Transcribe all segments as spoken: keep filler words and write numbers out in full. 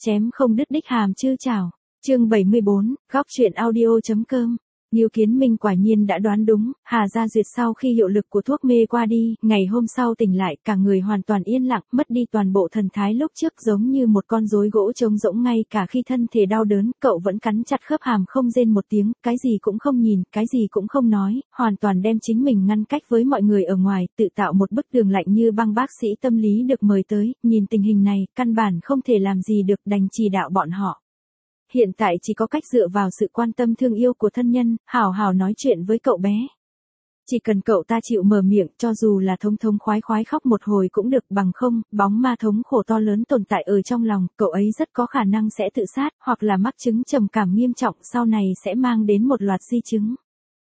chém không đứt đích hàm chư chảo. Chương bảy mươi bốn, góc truyện audio.com. Ngưu Kiến Minh quả nhiên đã đoán đúng, Hà Gia Duyệt sau khi hiệu lực của thuốc mê qua đi, ngày hôm sau tỉnh lại, cả người hoàn toàn yên lặng, mất đi toàn bộ thần thái lúc trước giống như một con rối gỗ trống rỗng ngay cả khi thân thể đau đớn, cậu vẫn cắn chặt khớp hàm không rên một tiếng, cái gì cũng không nhìn, cái gì cũng không nói, hoàn toàn đem chính mình ngăn cách với mọi người ở ngoài, tự tạo một bức tường lạnh như băng. Bác sĩ tâm lý được mời tới, nhìn tình hình này, căn bản không thể làm gì được, đành chỉ đạo bọn họ. Hiện tại chỉ có cách dựa vào sự quan tâm thương yêu của thân nhân, hào hào nói chuyện với cậu bé. Chỉ cần cậu ta chịu mở miệng, cho dù là thống thống khoái khoái khóc một hồi cũng được, bằng không, bóng ma thống khổ to lớn tồn tại ở trong lòng, cậu ấy rất có khả năng sẽ tự sát, hoặc là mắc chứng trầm cảm nghiêm trọng, sau này sẽ mang đến một loạt di chứng.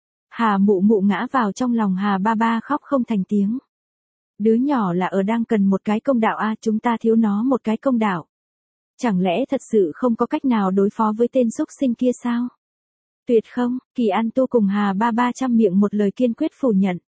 Hà Mụ Mụ ngã vào trong lòng Hà Ba Ba khóc không thành tiếng. Đứa nhỏ là ở đang cần một cái công đạo a, chúng ta thiếu nó một cái công đạo. Chẳng lẽ thật sự không có cách nào đối phó với tên xúc sinh kia sao? Tuyệt không, Kỳ An Tu cùng Hà Ba Ba chăm miệng một lời kiên quyết phủ nhận.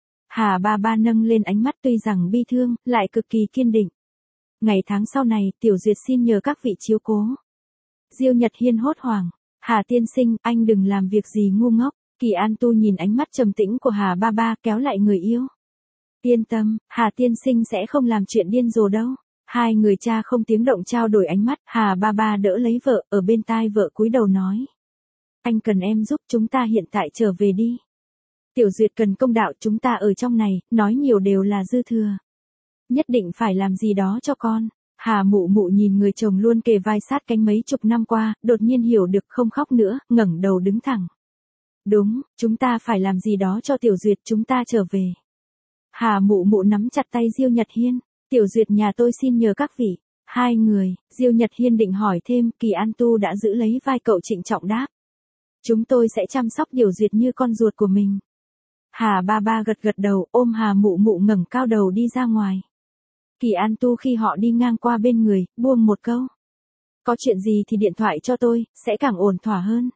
Hà Ba Ba nâng lên ánh mắt tuy rằng bi thương, lại cực kỳ kiên định. Ngày tháng sau này, Tiểu Duyệt xin nhờ các vị chiếu cố. Diêu Nhật Hiên hốt hoảng, Hà tiên sinh, anh đừng làm việc gì ngu ngốc. Kỳ An Tu nhìn ánh mắt trầm tĩnh của Hà Ba Ba kéo lại người yêu. Yên tâm, Hà tiên sinh sẽ không làm chuyện điên rồ đâu. Hai người cha không tiếng động trao đổi ánh mắt, Hà Ba Ba đỡ lấy vợ, ở bên tai vợ cúi đầu nói. Anh cần em giúp, chúng ta hiện tại trở về đi. Tiểu Duyệt cần công đạo, chúng ta ở trong này, nói nhiều đều là dư thừa. Nhất định phải làm gì đó cho con. Hà Mụ Mụ nhìn người chồng luôn kề vai sát cánh mấy chục năm qua, đột nhiên hiểu được không khóc nữa, ngẩng đầu đứng thẳng. Đúng, chúng ta phải làm gì đó cho Tiểu Duyệt, chúng ta trở về. Hà Mụ Mụ nắm chặt tay Diêu Nhật Hiên. Tiểu Duyệt nhà tôi xin nhờ các vị. Hai người, Diêu Nhật Hiên định hỏi thêm, Kỳ An Tu đã giữ lấy vai cậu trịnh trọng đáp. Chúng tôi sẽ chăm sóc Tiểu Duyệt như con ruột của mình. Hà Ba Ba gật gật đầu, ôm Hà Mụ Mụ ngẩng cao đầu đi ra ngoài. Kỳ An Tu khi họ đi ngang qua bên người, buông một câu. Có chuyện gì thì điện thoại cho tôi, sẽ càng ổn thỏa hơn.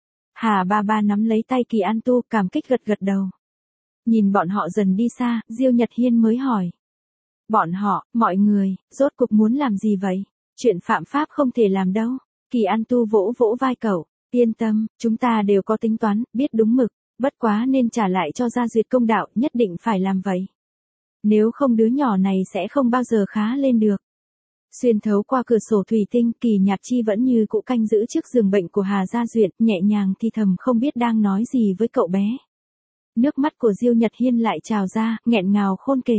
Hà Ba Ba nắm lấy tay Kỳ An Tu, cảm kích gật gật đầu. Nhìn bọn họ dần đi xa, Diêu Nhật Hiên mới hỏi. Bọn họ, mọi người, rốt cục muốn làm gì vậy? Chuyện phạm pháp không thể làm đâu. Kỳ An Tu vỗ vỗ vai cậu. Yên tâm, chúng ta đều có tính toán, biết đúng mực. Bất quá nên trả lại cho Gia Duyệt công đạo, nhất định phải làm vậy. Nếu không đứa nhỏ này sẽ không bao giờ khá lên được. Xuyên thấu qua cửa sổ thủy tinh, Kỳ Nhạc Chi vẫn như cũ canh giữ trước giường bệnh của Hà Gia Duyệt, nhẹ nhàng thì thầm không biết đang nói gì với cậu bé. Nước mắt của Diêu Nhật Hiên lại trào ra, nghẹn ngào khôn kể.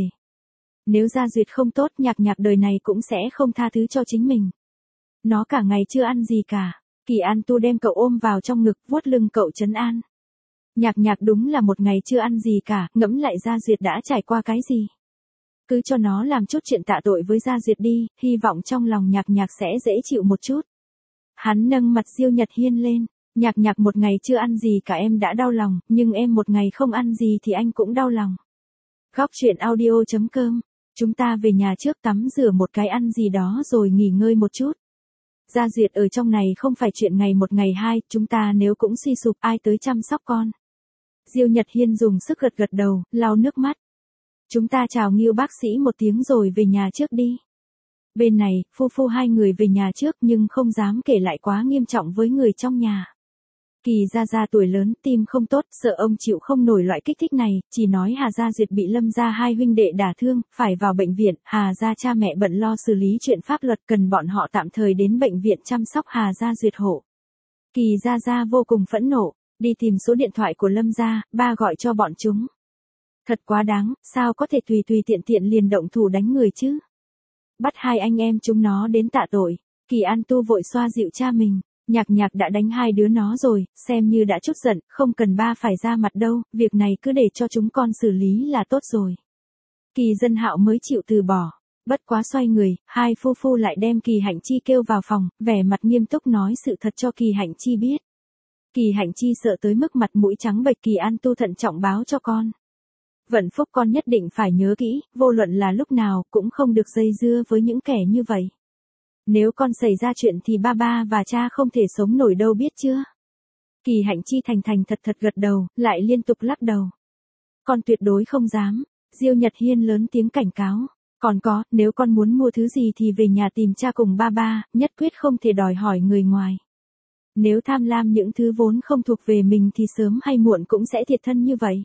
Nếu Gia Duyệt không tốt, Nhạc Nhạc đời này cũng sẽ không tha thứ cho chính mình. Nó cả ngày chưa ăn gì cả. Kỳ An Tu đem cậu ôm vào trong ngực, vuốt lưng cậu trấn an. Nhạc Nhạc đúng là một ngày chưa ăn gì cả, ngẫm lại Gia Duyệt đã trải qua cái gì. Cứ cho nó làm chút chuyện tạ tội với Gia Duyệt đi, hy vọng trong lòng Nhạc Nhạc sẽ dễ chịu một chút. Hắn nâng mặt Diêu Nhật Hiên lên. Nhạc Nhạc một ngày chưa ăn gì cả em đã đau lòng, nhưng em một ngày không ăn gì thì anh cũng đau lòng. Góc truyện audio.com. Chúng ta về nhà trước, tắm rửa một cái, ăn gì đó rồi nghỉ ngơi một chút. Gia Duyệt ở trong này không phải chuyện ngày một ngày hai, chúng ta nếu cũng suy sụp ai tới chăm sóc con. Diêu Nhật Hiên dùng sức gật gật đầu, lau nước mắt. Chúng ta chào Ngưu bác sĩ một tiếng rồi về nhà trước đi. Bên này, phu phu hai người về nhà trước nhưng không dám kể lại quá nghiêm trọng với người trong nhà. Kỳ Gia Gia tuổi lớn, tim không tốt, sợ ông chịu không nổi loại kích thích này, chỉ nói Hà Gia Duyệt bị Lâm gia hai huynh đệ đả thương, phải vào bệnh viện, Hà Gia cha mẹ bận lo xử lý chuyện pháp luật, cần bọn họ tạm thời đến bệnh viện chăm sóc Hà Gia Duyệt hộ. Kỳ Gia Gia vô cùng phẫn nộ, đi tìm số điện thoại của Lâm gia, ba gọi cho bọn chúng. Thật quá đáng, sao có thể tùy tùy tiện tiện liền động thủ đánh người chứ? Bắt hai anh em chúng nó đến tạ tội. Kỳ An Tu vội xoa dịu cha mình. Nhạc Nhạc đã đánh hai đứa nó rồi, xem như đã chút giận, không cần ba phải ra mặt đâu, việc này cứ để cho chúng con xử lý là tốt rồi. Kỳ Dân Hạo mới chịu từ bỏ. Bất quá xoay người, hai phu phu lại đem Kỳ Hạnh Chi kêu vào phòng, vẻ mặt nghiêm túc nói sự thật cho Kỳ Hạnh Chi biết. Kỳ Hạnh Chi sợ tới mức mặt mũi trắng bệch, Kỳ An Tu thận trọng báo cho con. Vận phúc con nhất định phải nhớ kỹ, vô luận là lúc nào, cũng không được dây dưa với những kẻ như vậy. Nếu con xảy ra chuyện thì ba ba và cha không thể sống nổi đâu biết chưa? Kỳ Hạnh Chi thành thành thật thật gật đầu, lại liên tục lắc đầu. Con tuyệt đối không dám. Diêu Nhật Hiên lớn tiếng cảnh cáo. Còn có, nếu con muốn mua thứ gì thì về nhà tìm cha cùng ba ba, nhất quyết không thể đòi hỏi người ngoài. Nếu tham lam những thứ vốn không thuộc về mình thì sớm hay muộn cũng sẽ thiệt thân như vậy.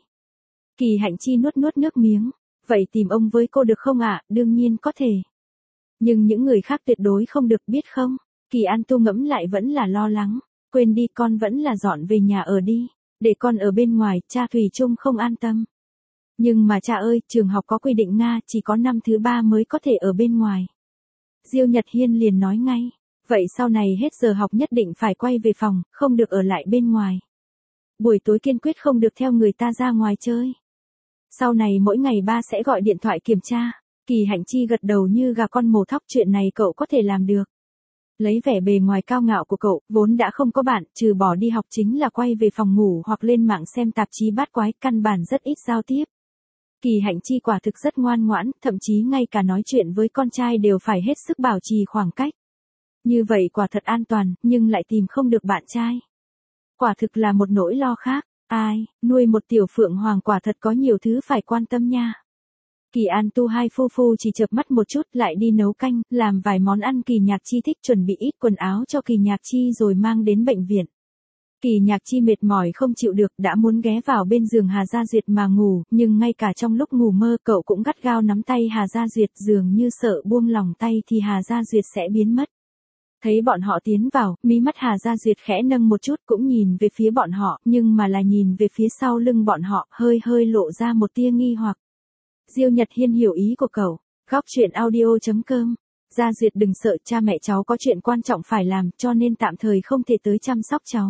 Kỳ Hạnh Chi nuốt nuốt nước miếng. Vậy tìm ông với cô được không ạ? Đương nhiên có thể. Nhưng những người khác tuyệt đối không được, biết không? Kỳ An Tu ngẫm lại vẫn là lo lắng. Quên đi, con vẫn là dọn về nhà ở đi. Để con ở bên ngoài, cha thủy chung không an tâm. Nhưng mà cha ơi, trường học có quy định Nga, chỉ có năm thứ ba mới có thể ở bên ngoài. Diêu Nhật Hiên liền nói ngay. Vậy sau này hết giờ học nhất định phải quay về phòng, không được ở lại bên ngoài. Buổi tối kiên quyết không được theo người ta ra ngoài chơi. Sau này mỗi ngày ba sẽ gọi điện thoại kiểm tra. Kỳ Hạnh Chi gật đầu như gà con mổ thóc, chuyện này cậu có thể làm được. Lấy vẻ bề ngoài cao ngạo của cậu, vốn đã không có bạn, trừ bỏ đi học chính là quay về phòng ngủ hoặc lên mạng xem tạp chí bát quái, căn bản rất ít giao tiếp. Kỳ Hạnh Chi quả thực rất ngoan ngoãn, thậm chí ngay cả nói chuyện với con trai đều phải hết sức bảo trì khoảng cách. Như vậy quả thật an toàn, nhưng lại tìm không được bạn trai. Quả thực là một nỗi lo khác. Ai, nuôi một tiểu phượng hoàng quả thật có nhiều thứ phải quan tâm nha. Kỳ An Tu hai phu phu chỉ chợp mắt một chút lại đi nấu canh, làm vài món ăn Kỳ Nhạc Chi thích, chuẩn bị ít quần áo cho Kỳ Nhạc Chi rồi mang đến bệnh viện. Kỳ Nhạc Chi mệt mỏi không chịu được, đã muốn ghé vào bên giường Hà Gia Duyệt mà ngủ, nhưng ngay cả trong lúc ngủ mơ cậu cũng gắt gao nắm tay Hà Gia Duyệt, dường như sợ buông lỏng tay thì Hà Gia Duyệt sẽ biến mất. Thấy bọn họ tiến vào, mí mắt Hà Gia Duyệt khẽ nâng một chút, cũng nhìn về phía bọn họ, nhưng mà là nhìn về phía sau lưng bọn họ, hơi hơi lộ ra một tia nghi hoặc. Diêu Nhật Hiên hiểu ý của cậu. Góc truyện audio chấm com. Gia Duyệt đừng sợ, cha mẹ cháu có chuyện quan trọng phải làm, cho nên tạm thời không thể tới chăm sóc cháu.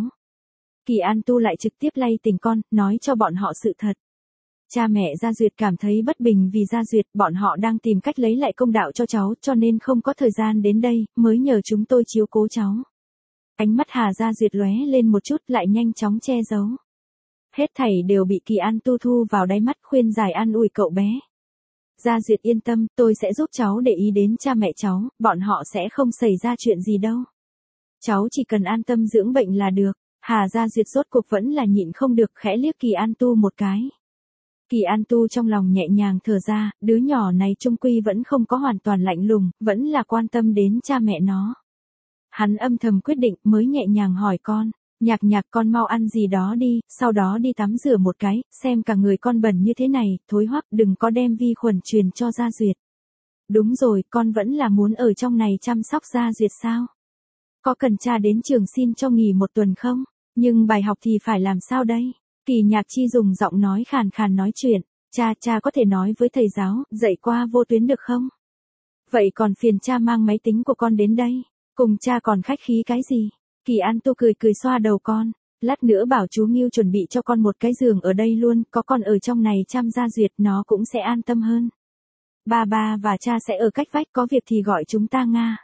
Kỳ An Tu lại trực tiếp lay tình con, nói cho bọn họ sự thật. Cha mẹ Gia Duyệt cảm thấy bất bình vì Gia Duyệt, bọn họ đang tìm cách lấy lại công đạo cho cháu, cho nên không có thời gian đến đây, mới nhờ chúng tôi chiếu cố cháu. Ánh mắt Hà Gia Duyệt lóe lên một chút lại nhanh chóng che giấu. Hết thảy đều bị Kỳ An Tu thu vào đáy mắt, khuyên giải an ủi cậu bé. Gia Duyệt yên tâm, tôi sẽ giúp cháu để ý đến cha mẹ cháu, bọn họ sẽ không xảy ra chuyện gì đâu. Cháu chỉ cần an tâm dưỡng bệnh là được. Hà Gia Duyệt rốt cuộc vẫn là nhịn không được, khẽ liếc Kỳ An Tu một cái. Kỳ An Tu trong lòng nhẹ nhàng thở ra, đứa nhỏ này chung quy vẫn không có hoàn toàn lạnh lùng, vẫn là quan tâm đến cha mẹ nó. Hắn âm thầm quyết định, mới nhẹ nhàng hỏi con, Nhạc Nhạc con mau ăn gì đó đi, sau đó đi tắm rửa một cái, xem cả người con bẩn như thế này, thối hoắc, đừng có đem vi khuẩn truyền cho Gia Duyệt. Đúng rồi, con vẫn là muốn ở trong này chăm sóc Gia Duyệt sao? Có cần cha đến trường xin cho nghỉ một tuần không? Nhưng bài học thì phải làm sao đây? Kỳ Nhạc Chi dùng giọng nói khàn khàn nói chuyện. Cha, cha có thể nói với thầy giáo, dạy qua vô tuyến được không? Vậy còn phiền cha mang máy tính của con đến đây. Cùng cha còn khách khí cái gì? Kỳ An Tu cười cười xoa đầu con. Lát nữa bảo chú Ngưu chuẩn bị cho con một cái giường ở đây luôn, có con ở trong này chăm Gia Duyệt nó cũng sẽ an tâm hơn. Ba ba và cha sẽ ở cách vách, có việc thì gọi chúng ta Nga.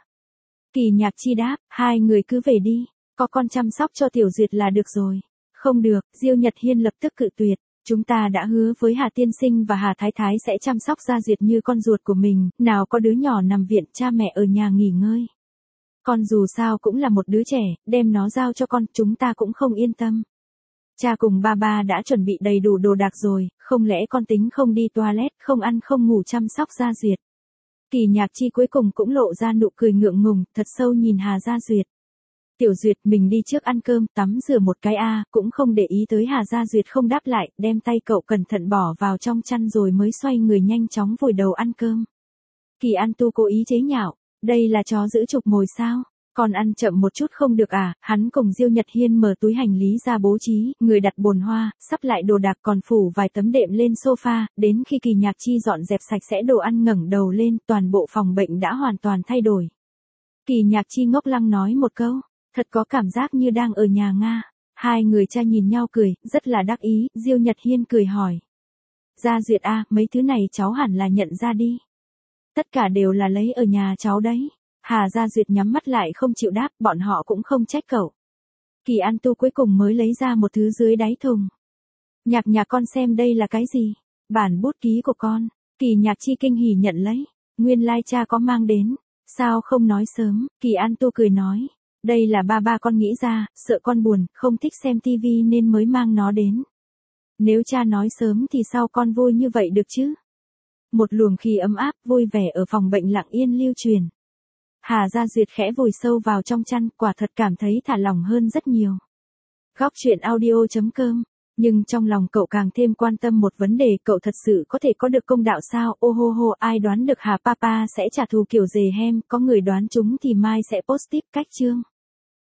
Kỳ Nhạc Chi đáp, hai người cứ về đi, có con chăm sóc cho Tiểu Duyệt là được rồi. Không được, Diêu Nhật Hiên lập tức cự tuyệt, chúng ta đã hứa với Hà Tiên Sinh và Hà Thái Thái sẽ chăm sóc Gia Duyệt như con ruột của mình, nào có đứa nhỏ nằm viện, cha mẹ ở nhà nghỉ ngơi. Con dù sao cũng là một đứa trẻ, đem nó giao cho con, chúng ta cũng không yên tâm. Cha cùng ba ba đã chuẩn bị đầy đủ đồ đạc rồi, không lẽ con tính không đi toilet, không ăn không ngủ chăm sóc Gia Duyệt. Kỳ Nhạc Chi cuối cùng cũng lộ ra nụ cười ngượng ngùng, thật sâu nhìn Hà Gia Duyệt. Tiểu Duyệt, mình đi trước ăn cơm, tắm rửa một cái a, à, cũng không để ý tới Hà Gia Duyệt không đáp lại, đem tay cậu cẩn thận bỏ vào trong chăn rồi mới xoay người nhanh chóng vùi đầu ăn cơm. Kỳ An Tu cố ý chế nhạo, đây là chó giữ trục mồi sao? Còn ăn chậm một chút không được à? Hắn cùng Diêu Nhật Hiên mở túi hành lý ra bố trí, người đặt bồn hoa, sắp lại đồ đạc còn phủ vài tấm đệm lên sofa, đến khi Kỳ Nhạc Chi dọn dẹp sạch sẽ đồ ăn ngẩng đầu lên, toàn bộ phòng bệnh đã hoàn toàn thay đổi. Kỳ Nhạc Chi ngốc lăng nói một câu, thật có cảm giác như đang ở nhà Nga. Hai người cha nhìn nhau cười, rất là đắc ý, Diêu Nhật Hiên cười hỏi. Gia Duyệt a, mấy thứ này cháu hẳn là nhận ra đi. Tất cả đều là lấy ở nhà cháu đấy. Hà Gia Duyệt nhắm mắt lại không chịu đáp, bọn họ cũng không trách cậu. Kỳ An Tu cuối cùng mới lấy ra một thứ dưới đáy thùng. Nhạc Nhạc con xem đây là cái gì? Bản bút ký của con. Kỳ Nhạc Chi kinh hỉ nhận lấy. Nguyên lai cha có mang đến. Sao không nói sớm? Kỳ An Tu cười nói. Đây là ba ba con nghĩ ra, sợ con buồn, không thích xem tivi nên mới mang nó đến. Nếu cha nói sớm thì sao con vui như vậy được chứ? Một luồng khí ấm áp, vui vẻ ở phòng bệnh lặng yên lưu truyền. Hà Gia Duyệt khẽ vùi sâu vào trong chăn, quả thật cảm thấy thả lỏng hơn rất nhiều. Góc chuyện audio chấm com. Nhưng trong lòng cậu càng thêm quan tâm một vấn đề, cậu thật sự có thể có được công đạo sao? Ô hô hô, ai đoán được Hà Papa sẽ trả thù kiểu dề hem, có người đoán chúng thì mai sẽ post tiếp cách chương.